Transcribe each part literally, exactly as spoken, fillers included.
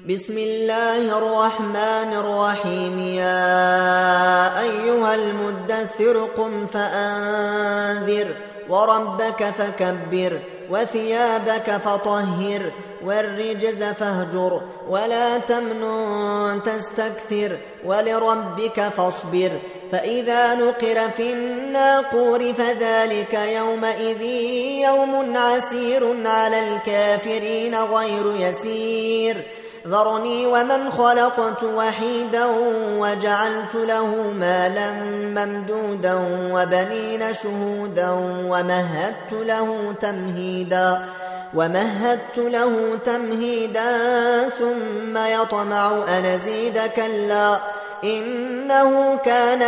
بسم الله الرحمن الرحيم يا أيها المدثر قم فأنذر وربك فكبر وثيابك فطهر والرجز فاهجر ولا تمنن تستكثر ولربك فاصبر فإذا نقر في الناقور فذلك يومئذ يوم عسير على الكافرين غير يسير ذرني ومن خلقت وحيدا وجعلت له مالا ممدودا وبنين شهودا ومهدت له تمهيدا ومهدت له تمهيدا ثم يطمع أن أزيد كلا إنه كان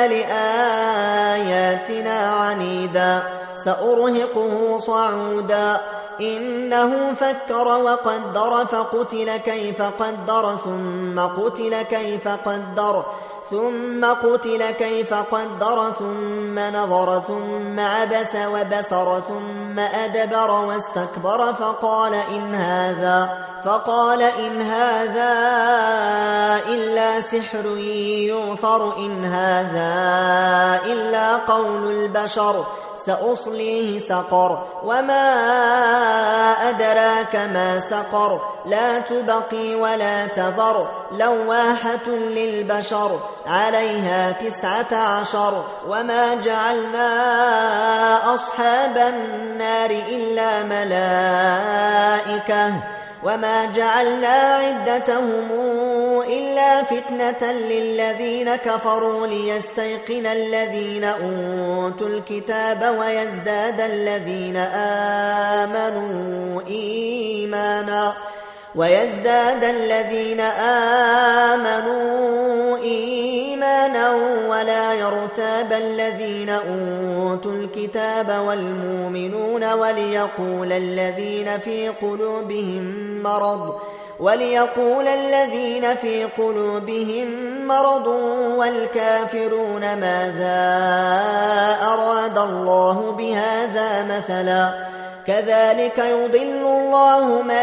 لآياتنا عنيدا سأرهقه صعودا إنه فكر وقدر فقتل كيف قدر ثم قتل كيف قدر ثم قتل كيف قدر ثم نظر ثم عبس وبسر ثم أدبر واستكبر فقال إن هذا فقال إن هذا إلا سحر يؤثر إن هذا إلا قول البشر سأصليه سقر وما أدراك ما سقر لا تبقي ولا تذر لواحة للبشر عليها تسعة عشر وما جعلنا أصحاب النار إلا ملائكة وما جعلنا عدتهم إلا فتنة للذين كفروا ليستيقن الذين أوتوا الكتاب ويزداد الذين آمنوا إيمانا ويزداد الذين آمنوا إيمانا ولا يرتاب الذين أوتوا الكتاب والمؤمنون وليقول الذين في قلوبهم مرض وليقول الذين في قلوبهم مرض والكافرون ماذا أراد الله بهذا مثلا كذلك يضل الله من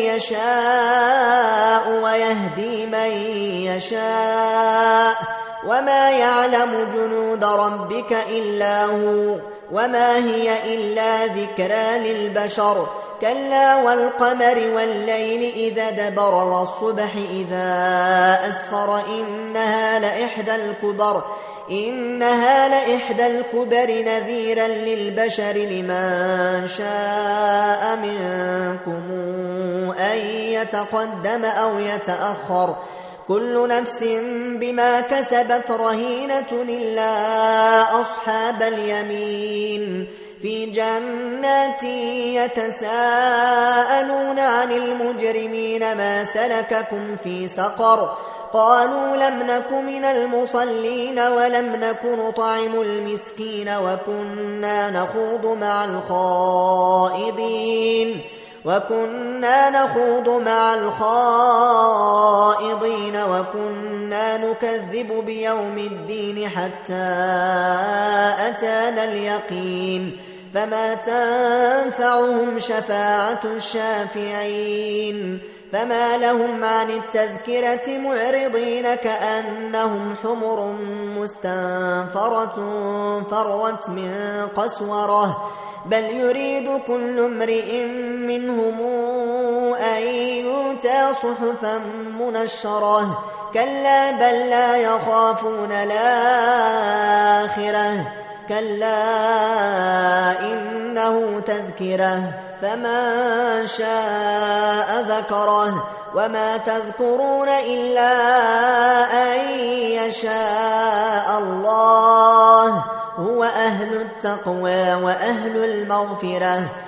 يشاء ويهدي من يشاء وما يعلم جنود ربك إلا هو وما هي إلا ذكرى للبشر كلا والقمر والليل إذا دبر والصبح إذا أسفر إنها لإحدى الكبر إنها لإحدى الكبر نذيرا للبشر لمن شاء منكم أن يتقدم أو يتأخر كل نفس بما كسبت رهينة إلا أصحاب اليمين في جنات يتساءلون عن المجرمين ما سلككم في سقر قالوا لم نك من المصلين ولم نك نطعم المسكين وكنا نخوض مع الخائضين وكنا نخوض مع الخائضين وكنا نكذب بيوم الدين حتى أتانا اليقين فما تنفعهم شفاعة الشافعين فما لهم عن التذكرة معرضين كأنهم حمر مستنفرة فرت من قسورة بل يريد كل امرئ منهم أن يؤتى صحفا منشرة كلا بل لا يخافون الآخرة كلا إنه تذكرة فمن شاء ذكره وما تذكرون إلا أن يشاء الله هو أهل التقوى وأهل المغفرة